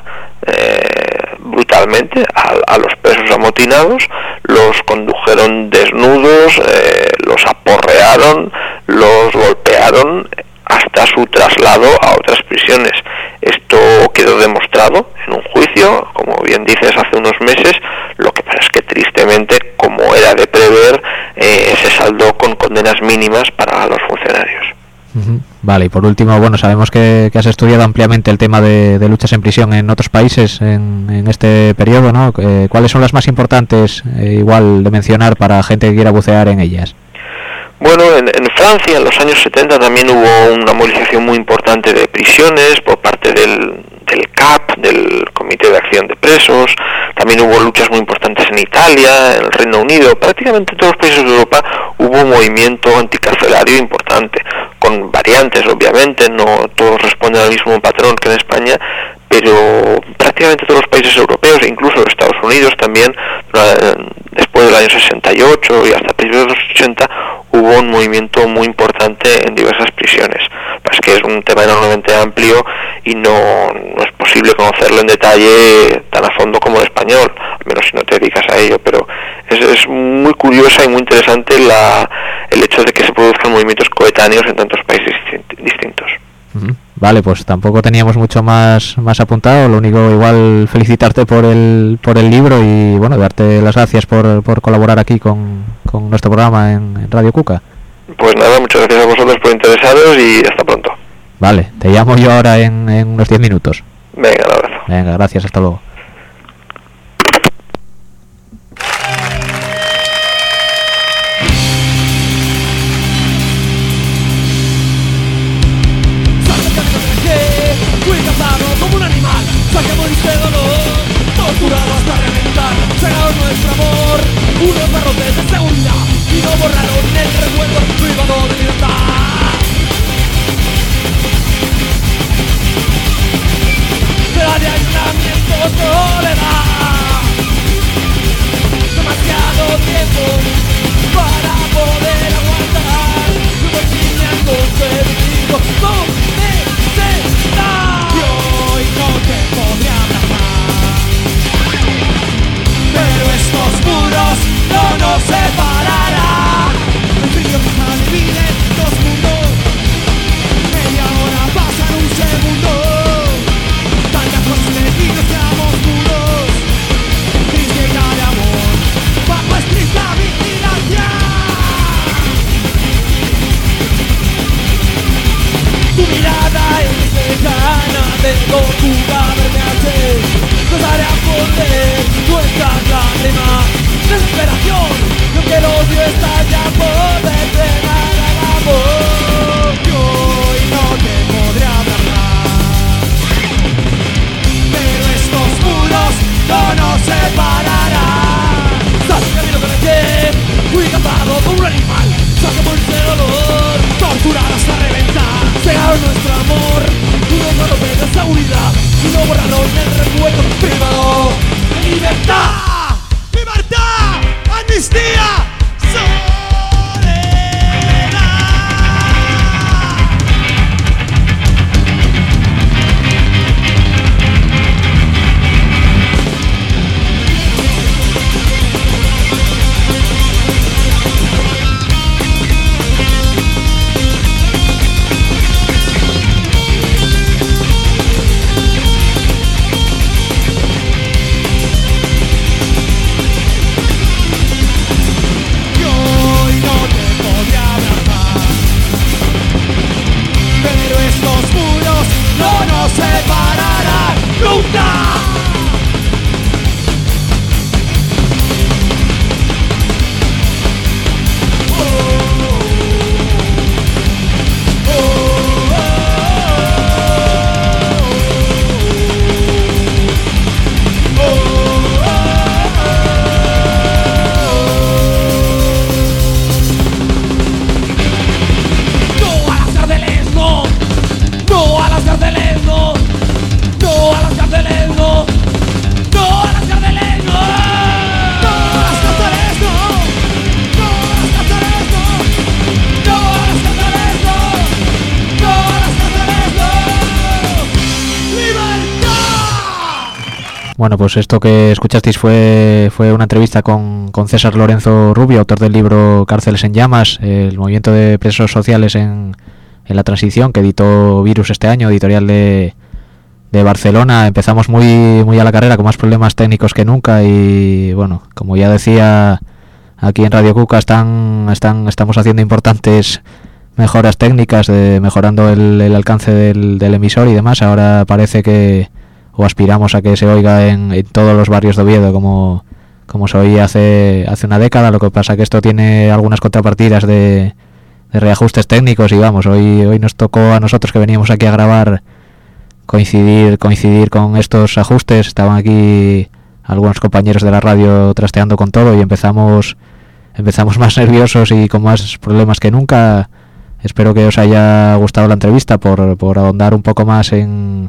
eh, brutalmente a, a los presos amotinados, los condujeron desnudos, eh, los aporrearon, los golpearon hasta su traslado a otras prisiones. Esto quedó demostrado en un juicio, como bien dices, hace unos meses. Lo que pasa es que tristemente, como era de prever, eh, se saldó con condenas mínimas para los funcionarios. Uh-huh. Vale, y por último, bueno, sabemos que, que has estudiado ampliamente el tema de, de luchas en prisión en otros países en, en este periodo, ¿no? Eh, ¿Cuáles son las más importantes, eh, igual de mencionar, para gente que quiera bucear en ellas? Bueno, en, en Francia en los años setenta también hubo una movilización muy importante de prisiones por parte del, del C A P, del Comité de Acción de Presos. También hubo luchas muy importantes en Italia, en el Reino Unido. Prácticamente en todos los países de Europa hubo un movimiento anticarcelario importante, con variantes obviamente, no todos responden al mismo patrón que en España, pero prácticamente todos los países europeos e incluso Estados Unidos también, después del año sesenta y ocho y hasta principios de los ochenta, hubo un movimiento muy importante en diversas prisiones. Es que es un tema enormemente amplio y no, no es posible conocerlo en detalle tan a fondo como el español, al menos si no te dedicas a ello, pero es, es muy curiosa y muy interesante la, el hecho de que se produzcan movimientos coetáneos en tantos países distintos. Vale, pues tampoco teníamos mucho más más apuntado. Lo único, igual felicitarte por el por el libro y bueno, darte las gracias por, por colaborar aquí con, con nuestro programa en, en Radio Cuca. Pues nada, muchas gracias a vosotros por interesados y hasta pronto. Vale, te llamo yo ahora en, en unos diez minutos. Venga, un abrazo. Venga, gracias, hasta luego. Como un animal, saquemos este dolor, torturado hasta reventar, cegaron nuestro amor, unos barrotes de seguridad y no borraron el recuerdo privado de libertad. Será de aislamientos esconder nuestras lágrimas. Desesperación, lo que el odio está ya por frenar al amor. Yo hoy no te podré hablar más, pero estos muros no nos separarán. Sabes que a mí no te dejé, fui cazado por un animal. Saquemos el dolor, torturar hasta reventar. Cegaron nuestro amor, unos barrotes de seguridad y no borraron el recuerdo privado de libertad. ¡Libertad! ¡Amnistía! ¡Soledad! Bueno, pues esto que escuchasteis fue fue una entrevista con, con César Lorenzo Rubio, autor del libro Cárceles en llamas, el movimiento de presos sociales en, en la transición, que editó Virus este año, editorial de, de Barcelona. Empezamos muy muy a la carrera, con más problemas técnicos que nunca, y bueno, como ya decía, aquí en Radio Cuca están están estamos haciendo importantes mejoras técnicas, de, mejorando el, el alcance del, del emisor y demás. Ahora parece que o aspiramos a que se oiga en, en todos los barrios de Oviedo como, como se oía hace hace una década. Lo que pasa que esto tiene algunas contrapartidas de, de reajustes técnicos, y vamos, hoy hoy nos tocó a nosotros, que veníamos aquí a grabar, coincidir coincidir con estos ajustes. Estaban aquí algunos compañeros de la radio trasteando con todo, y empezamos empezamos más nerviosos y con más problemas que nunca. Espero que os haya gustado la entrevista, por, por ahondar un poco más en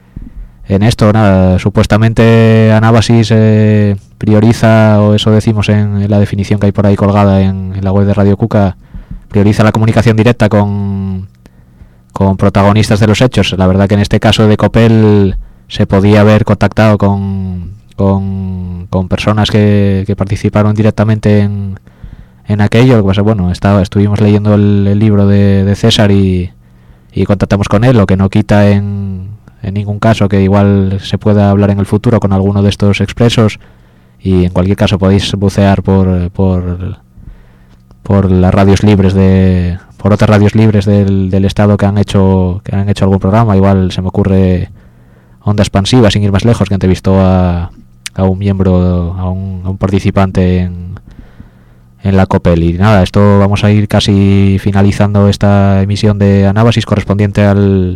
En esto. Nada, supuestamente Anábasis eh, prioriza, o eso decimos en, en la definición que hay por ahí colgada en, en la web de Radio Cuca, prioriza la comunicación directa con, con protagonistas de los hechos. La verdad que en este caso de Copel se podía haber contactado con, con, con personas que, que participaron directamente en, en aquello. Lo que pasa, bueno, estaba, estuvimos leyendo el, el libro de, de César y, y contactamos con él, lo que no quita en en ningún caso que igual se pueda hablar en el futuro con alguno de estos expresos. Y en cualquier caso podéis bucear por por por las radios libres de por otras radios libres del, del estado que han hecho que han hecho algún programa. Igual se me ocurre Onda Expansiva, sin ir más lejos, que entrevistó a, a un miembro, a un, a un participante en en la Copel. Y nada, esto vamos a ir casi finalizando esta emisión de Anábasis, correspondiente al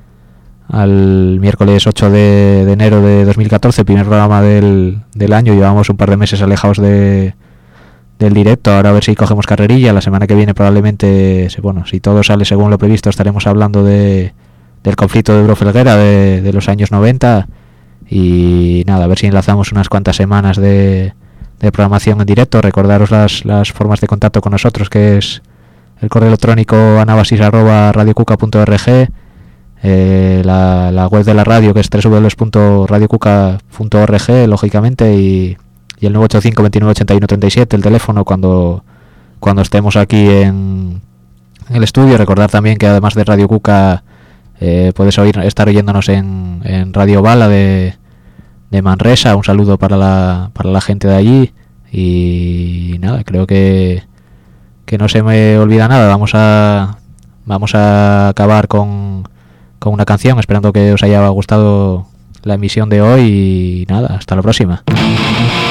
al miércoles ocho de, de enero de dos mil catorce, primer programa del, del año. Llevamos un par de meses alejados de del directo. Ahora a ver si cogemos carrerilla. La semana que viene probablemente, bueno, si todo sale según lo previsto, estaremos hablando de del conflicto de Ebro Felguera de, de los años noventa. Y nada, a ver si enlazamos unas cuantas semanas de, de programación en directo. Recordaros las, las formas de contacto con nosotros, que es el correo electrónico anábasis arroba radiocuca punto org, Eh, la, la web de la radio, que es doble u doble u doble u punto radiocuca punto org, lógicamente, y, y el nueve ocho cinco, veintinueve ochenta y uno treinta y siete, el teléfono cuando cuando estemos aquí en, en el estudio. Recordar también que además de Radio Cuca eh, puedes oír, estar oyéndonos en, en Radio Bala de, de Manresa. Un saludo para la, para la gente de allí. Y nada, creo que que no se me olvida nada. Vamos a vamos a acabar con con una canción, esperando que os haya gustado la emisión de hoy y nada, hasta la próxima.